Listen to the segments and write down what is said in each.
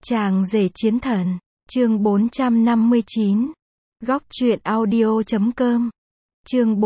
Chàng rể chiến thần, chương 459. Góc truyện audio.com. Chương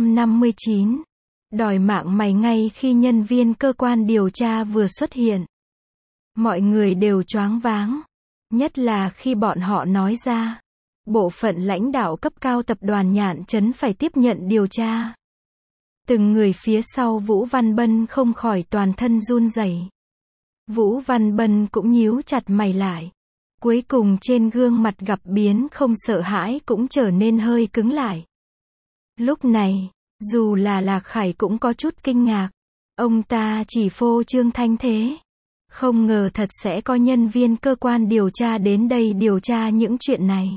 459. Đòi mạng mày ngay khi nhân viên cơ quan điều tra vừa xuất hiện. Mọi người đều choáng váng, nhất là khi bọn họ nói ra, bộ phận lãnh đạo cấp cao tập đoàn Nhạn Trấn phải tiếp nhận điều tra. Từng người phía sau Vũ Văn Bân không khỏi toàn thân run rẩy. Vũ Văn Bân cũng nhíu chặt mày lại. Cuối cùng trên gương mặt gặp biến không sợ hãi cũng trở nên hơi cứng lại. Lúc này, dù là Lạc Khải cũng có chút kinh ngạc. Ông ta chỉ phô trương thanh thế. Không ngờ thật sẽ có nhân viên cơ quan điều tra đến đây điều tra những chuyện này.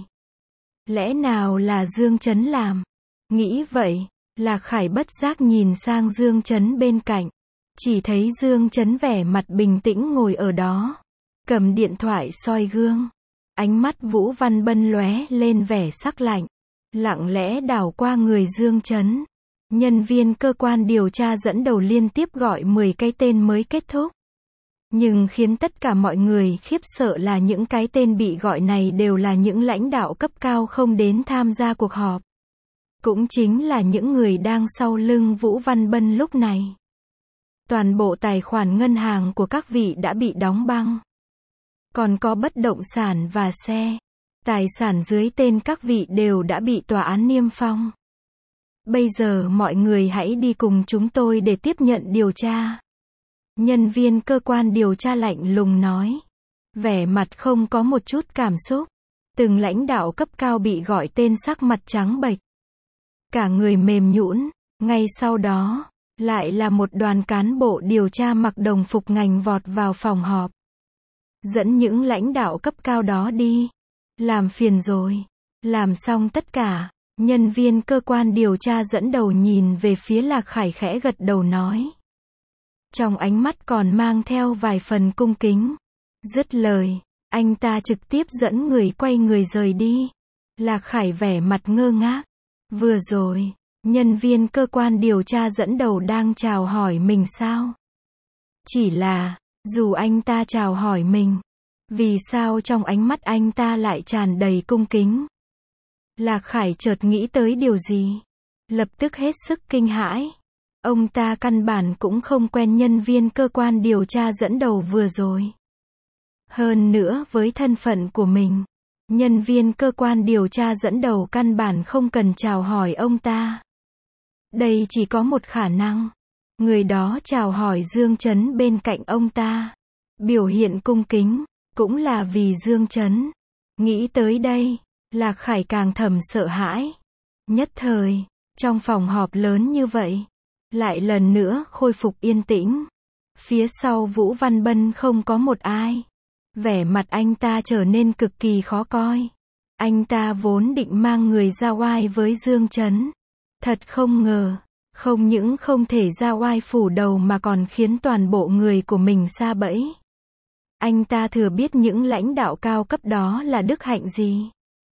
Lẽ nào là Dương Trấn làm? Nghĩ vậy, Lạc Khải bất giác nhìn sang Dương Trấn bên cạnh. Chỉ thấy Dương Trấn vẻ mặt bình tĩnh ngồi ở đó, cầm điện thoại soi gương. Ánh mắt Vũ Văn Bân lóe lên vẻ sắc lạnh, lặng lẽ đảo qua người Dương Trấn. Nhân viên cơ quan điều tra dẫn đầu liên tiếp gọi 10 cái tên mới kết thúc. Nhưng khiến tất cả mọi người khiếp sợ là những cái tên bị gọi này đều là những lãnh đạo cấp cao không đến tham gia cuộc họp. Cũng chính là những người đang sau lưng Vũ Văn Bân lúc này. Toàn bộ tài khoản ngân hàng của các vị đã bị đóng băng. Còn có bất động sản và xe. Tài sản dưới tên các vị đều đã bị tòa án niêm phong. Bây giờ mọi người hãy đi cùng chúng tôi để tiếp nhận điều tra. Nhân viên cơ quan điều tra lạnh lùng nói. Vẻ mặt không có một chút cảm xúc. Từng lãnh đạo cấp cao bị gọi tên sắc mặt trắng bệch. Cả người mềm nhũn. Ngay sau đó, lại là một đoàn cán bộ điều tra mặc đồng phục ngành vọt vào phòng họp. Dẫn những lãnh đạo cấp cao đó đi. Làm phiền rồi. Làm xong tất cả, nhân viên cơ quan điều tra dẫn đầu nhìn về phía Lạc Khải khẽ gật đầu nói. Trong ánh mắt còn mang theo vài phần cung kính. Dứt lời, anh ta trực tiếp dẫn người quay người rời đi. Lạc Khải vẻ mặt ngơ ngác. Vừa rồi, nhân viên cơ quan điều tra dẫn đầu đang chào hỏi mình sao? Chỉ là, dù anh ta chào hỏi mình, vì sao trong ánh mắt anh ta lại tràn đầy cung kính? Lạc Khải chợt nghĩ tới điều gì? Lập tức hết sức kinh hãi. Ông ta căn bản cũng không quen nhân viên cơ quan điều tra dẫn đầu vừa rồi. Hơn nữa với thân phận của mình, nhân viên cơ quan điều tra dẫn đầu căn bản không cần chào hỏi ông ta. Đây chỉ có một khả năng. Người đó chào hỏi Dương Trấn bên cạnh ông ta. Biểu hiện cung kính, cũng là vì Dương Trấn. Nghĩ tới đây, Lạc Khải càng thầm sợ hãi. Nhất thời, trong phòng họp lớn như vậy, lại lần nữa khôi phục yên tĩnh. Phía sau Vũ Văn Bân không có một ai. Vẻ mặt anh ta trở nên cực kỳ khó coi. Anh ta vốn định mang người ra oai với Dương Trấn. Thật không ngờ, không những không thể ra oai phủ đầu mà còn khiến toàn bộ người của mình sa bẫy. Anh ta thừa biết những lãnh đạo cao cấp đó là đức hạnh gì.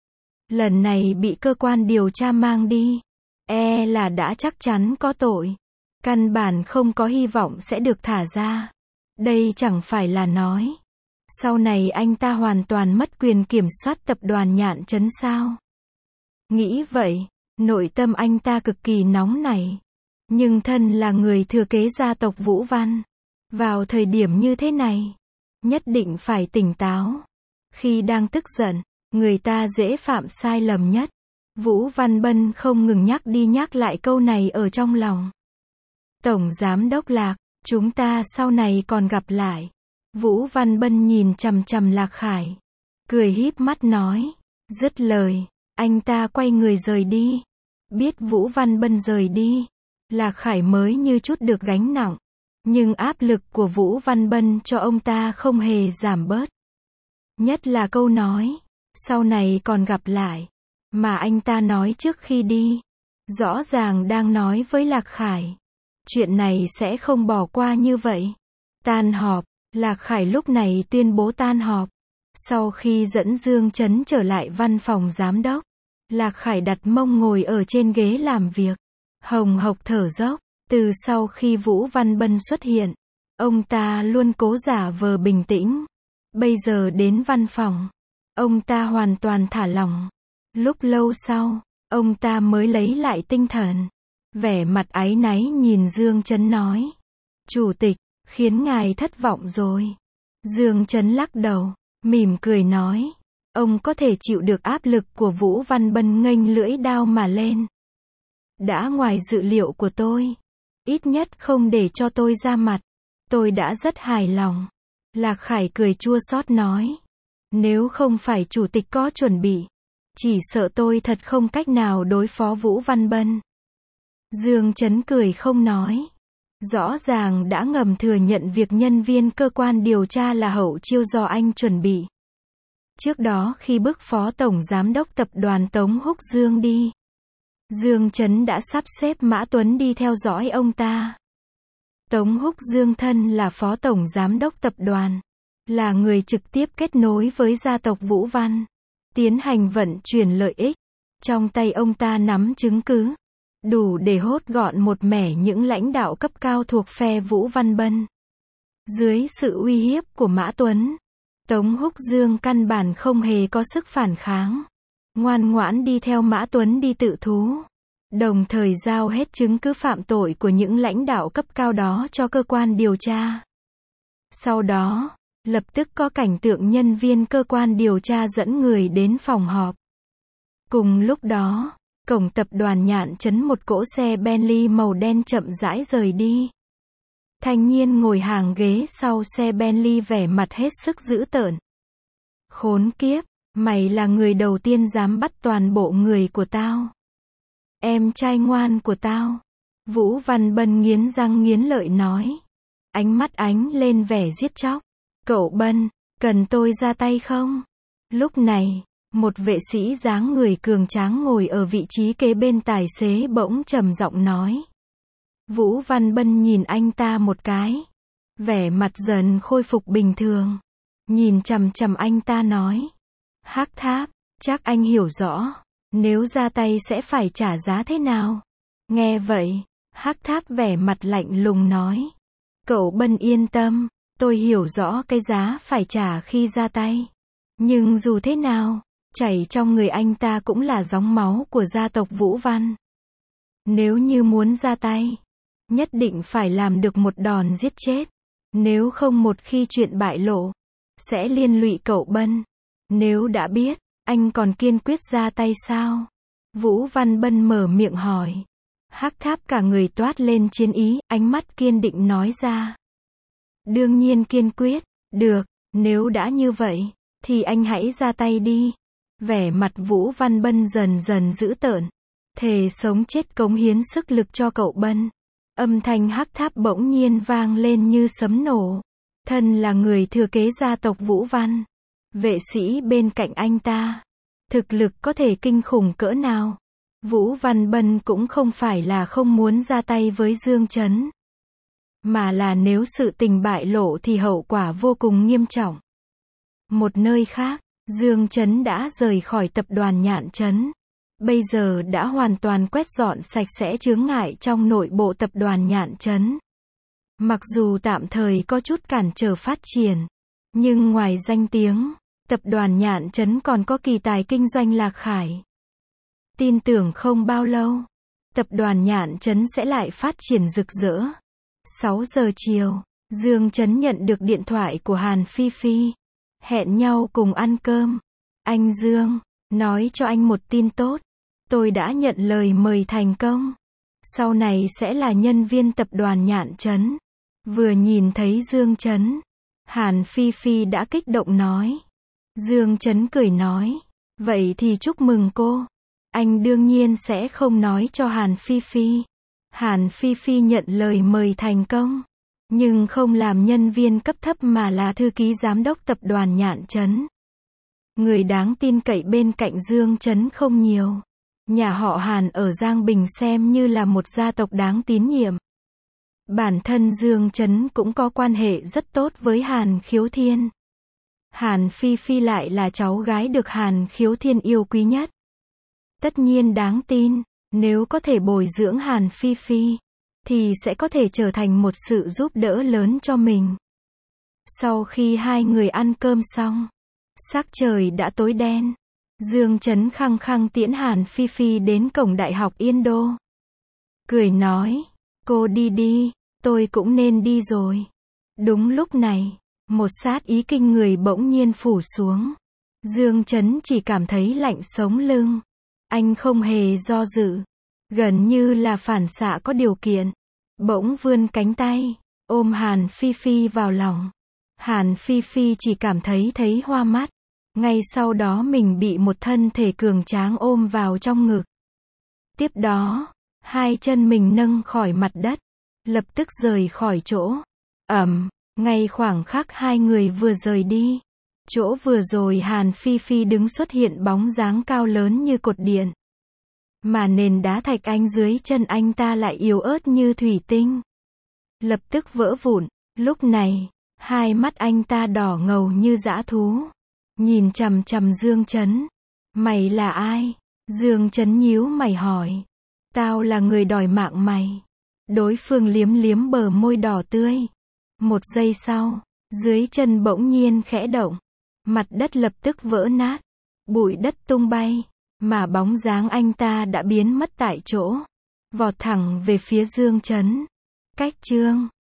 Lần này bị cơ quan điều tra mang đi, là đã chắc chắn có tội. Căn bản không có hy vọng sẽ được thả ra. Đây chẳng phải là nói, sau này anh ta hoàn toàn mất quyền kiểm soát tập đoàn Nhạn Trấn sao? Nghĩ vậy, nội tâm anh ta cực kỳ nóng nảy. Nhưng thân là người thừa kế gia tộc Vũ Văn. Vào thời điểm như thế này, nhất định phải tỉnh táo. Khi đang tức giận, người ta dễ phạm sai lầm nhất. Vũ Văn Bân không ngừng nhắc đi nhắc lại câu này ở trong lòng. Tổng Giám đốc Lạc, chúng ta sau này còn gặp lại. Vũ Văn Bân nhìn chằm chằm Lạc Khải, cười híp mắt nói. Dứt lời, anh ta quay người rời đi. Biết Vũ Văn Bân rời đi, Lạc Khải mới như chút được gánh nặng. Nhưng áp lực của Vũ Văn Bân cho ông ta không hề giảm bớt. Nhất là câu nói, sau này còn gặp lại, mà anh ta nói trước khi đi. Rõ ràng đang nói với Lạc Khải, chuyện này sẽ không bỏ qua như vậy. Tan họp, Lạc Khải lúc này tuyên bố tan họp. Sau khi dẫn Dương Trấn trở lại văn phòng giám đốc, Lạc Khải đặt mông ngồi ở trên ghế làm việc, hồng hộc thở dốc. Từ sau khi Vũ Văn Bân xuất hiện, ông ta luôn cố giả vờ bình tĩnh. Bây giờ đến văn phòng, ông ta hoàn toàn thả lỏng. Lúc lâu sau, ông ta mới lấy lại tinh thần. Vẻ mặt áy náy nhìn Dương Chấn nói. Chủ tịch, khiến ngài thất vọng rồi. Dương Chấn lắc đầu, mỉm cười nói. Ông có thể chịu được áp lực của Vũ Văn Bân nghênh lưỡi đao mà lên. Đã ngoài dự liệu của tôi. Ít nhất không để cho tôi ra mặt. Tôi đã rất hài lòng. Lạc Khải cười chua xót nói. Nếu không phải chủ tịch có chuẩn bị, chỉ sợ tôi thật không cách nào đối phó Vũ Văn Bân. Dương Chấn cười không nói. Rõ ràng đã ngầm thừa nhận việc nhân viên cơ quan điều tra là hậu chiêu do anh chuẩn bị. Trước đó khi bức phó tổng giám đốc tập đoàn Tống Húc Dương đi, Dương Chấn đã sắp xếp Mã Tuấn đi theo dõi ông ta. Tống Húc Dương thân là phó tổng giám đốc tập đoàn, là người trực tiếp kết nối với gia tộc Vũ Văn, tiến hành vận chuyển lợi ích. Trong tay ông ta nắm chứng cứ, đủ để hốt gọn một mẻ những lãnh đạo cấp cao thuộc phe Vũ Văn Bân. Dưới sự uy hiếp của Mã Tuấn, Tống Húc Dương căn bản không hề có sức phản kháng. Ngoan ngoãn đi theo Mã Tuấn đi tự thú. Đồng thời giao hết chứng cứ phạm tội của những lãnh đạo cấp cao đó cho cơ quan điều tra. Sau đó, lập tức có cảnh tượng nhân viên cơ quan điều tra dẫn người đến phòng họp. Cùng lúc đó, cổng tập đoàn Nhạn Trấn một cỗ xe Bentley màu đen chậm rãi rời đi. Thanh niên ngồi hàng ghế sau xe Bentley vẻ mặt hết sức dữ tợn. Khốn kiếp, mày là người đầu tiên dám bắt toàn bộ người của tao. Em trai ngoan của tao. Vũ Văn Bân nghiến răng nghiến lợi nói. Ánh mắt ánh lên vẻ giết chóc. Cậu Bân, cần tôi ra tay không? Lúc này, một vệ sĩ dáng người cường tráng ngồi ở vị trí kế bên tài xế bỗng trầm giọng nói. Vũ Văn Bân nhìn anh ta một cái. Vẻ mặt dần khôi phục bình thường. Nhìn chằm chằm anh ta nói. Hắc Tháp, chắc anh hiểu rõ. Nếu ra tay sẽ phải trả giá thế nào? Nghe vậy, Hắc Tháp vẻ mặt lạnh lùng nói. Cậu Bân yên tâm, tôi hiểu rõ cái giá phải trả khi ra tay. Nhưng dù thế nào, chảy trong người anh ta cũng là gióng máu của gia tộc Vũ Văn. Nếu như muốn ra tay, nhất định phải làm được một đòn giết chết. Nếu không một khi chuyện bại lộ, sẽ liên lụy cậu Bân. Nếu đã biết, anh còn kiên quyết ra tay sao? Vũ Văn Bân mở miệng hỏi. Hắc Tháp cả người toát lên chiến ý, ánh mắt kiên định nói ra. Đương nhiên kiên quyết. Được, nếu đã như vậy, thì anh hãy ra tay đi. Vẻ mặt Vũ Văn Bân dần dần dữ tợn. Thề sống chết cống hiến sức lực cho cậu Bân. Âm thanh Hắc Tháp bỗng nhiên vang lên như sấm nổ. Thân là người thừa kế gia tộc Vũ Văn. Vệ sĩ bên cạnh anh ta. Thực lực có thể kinh khủng cỡ nào. Vũ Văn Bân cũng không phải là không muốn ra tay với Dương Chấn. Mà là nếu sự tình bại lộ thì hậu quả vô cùng nghiêm trọng. Một nơi khác, Dương Chấn đã rời khỏi tập đoàn Nhạn Trấn. Bây giờ đã hoàn toàn quét dọn sạch sẽ chướng ngại trong nội bộ tập đoàn Nhạn Trấn. Mặc dù tạm thời có chút cản trở phát triển, nhưng ngoài danh tiếng, tập đoàn Nhạn Trấn còn có kỳ tài kinh doanh Lạc Khải. Tin tưởng không bao lâu, tập đoàn Nhạn Trấn sẽ lại phát triển rực rỡ. 6 giờ chiều, Dương Chấn nhận được điện thoại của Hàn Phi Phi. Hẹn nhau cùng ăn cơm. Anh Dương, nói cho anh một tin tốt. Tôi đã nhận lời mời thành công. Sau này sẽ là nhân viên tập đoàn Nhạn Trấn. Vừa nhìn thấy Dương Chấn, Hàn Phi Phi đã kích động nói. Dương Chấn cười nói. Vậy thì chúc mừng cô. Anh đương nhiên sẽ không nói cho Hàn Phi Phi. Hàn Phi Phi nhận lời mời thành công. Nhưng không làm nhân viên cấp thấp mà là thư ký giám đốc tập đoàn Nhạn Trấn. Người đáng tin cậy bên cạnh Dương Chấn không nhiều. Nhà họ Hàn ở Giang Bình xem như là một gia tộc đáng tín nhiệm. Bản thân Dương Chấn cũng có quan hệ rất tốt với Hàn Khiếu Thiên. Hàn Phi Phi lại là cháu gái được Hàn Khiếu Thiên yêu quý nhất. Tất nhiên đáng tin, nếu có thể bồi dưỡng Hàn Phi Phi, thì sẽ có thể trở thành một sự giúp đỡ lớn cho mình. Sau khi hai người ăn cơm xong, sắc trời đã tối đen. Dương Chấn khăng khăng tiễn Hàn Phi Phi đến cổng Đại học Yên Đô. Cười nói, cô đi đi, tôi cũng nên đi rồi. Đúng lúc này, một sát ý kinh người bỗng nhiên phủ xuống. Dương Chấn chỉ cảm thấy lạnh sống lưng. Anh không hề do dự, gần như là phản xạ có điều kiện, bỗng vươn cánh tay, ôm Hàn Phi Phi vào lòng. Hàn Phi Phi chỉ cảm thấy hoa mắt. Ngay sau đó mình bị một thân thể cường tráng ôm vào trong ngực. Tiếp đó, hai chân mình nâng khỏi mặt đất, lập tức rời khỏi chỗ. Ngay khoảng khắc hai người vừa rời đi, chỗ vừa rồi Hàn Phi Phi đứng xuất hiện bóng dáng cao lớn như cột điện. Mà nền đá thạch anh dưới chân anh ta lại yếu ớt như thủy tinh. Lập tức vỡ vụn. Lúc này, hai mắt anh ta đỏ ngầu như dã thú. Nhìn chằm chằm Dương Chấn. Mày là ai? Dương Chấn nhíu mày hỏi. Tao là người đòi mạng mày. Đối phương liếm liếm bờ môi đỏ tươi. Một giây sau, dưới chân bỗng nhiên khẽ động. Mặt đất lập tức vỡ nát. Bụi đất tung bay. Mà bóng dáng anh ta đã biến mất tại chỗ. Vọt thẳng về phía Dương Chấn. Cách chương